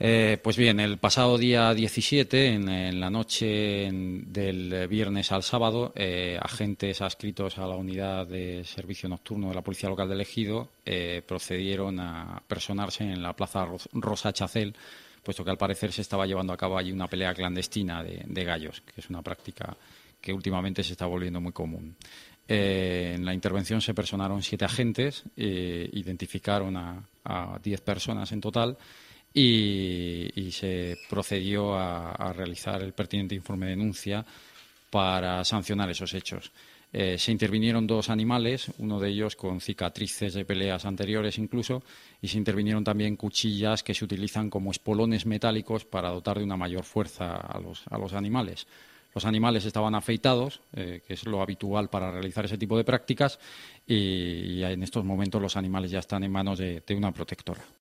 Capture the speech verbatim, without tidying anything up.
Eh, pues bien, el pasado día diecisiete, en, en la noche en- del viernes al sábado, eh, agentes adscritos a la unidad de servicio nocturno de la Policía Local del Ejido eh, procedieron a personarse en la Plaza Ros- Rosa Chacel, puesto que al parecer se estaba llevando a cabo allí una pelea clandestina de, de gallos, que es una práctica que últimamente se está volviendo muy común. Eh, en la intervención se personaron siete agentes, eh, identificaron a, a diez personas en total y, y se procedió a, a realizar el pertinente informe de denuncia para sancionar esos hechos. Eh, se intervinieron dos animales, uno de ellos con cicatrices de peleas anteriores incluso, y se intervinieron también cuchillas que se utilizan como espolones metálicos para dotar de una mayor fuerza a los, a los animales. Los animales estaban afeitados, eh, que es lo habitual para realizar ese tipo de prácticas, y, y en estos momentos los animales ya están en manos de, de una protectora.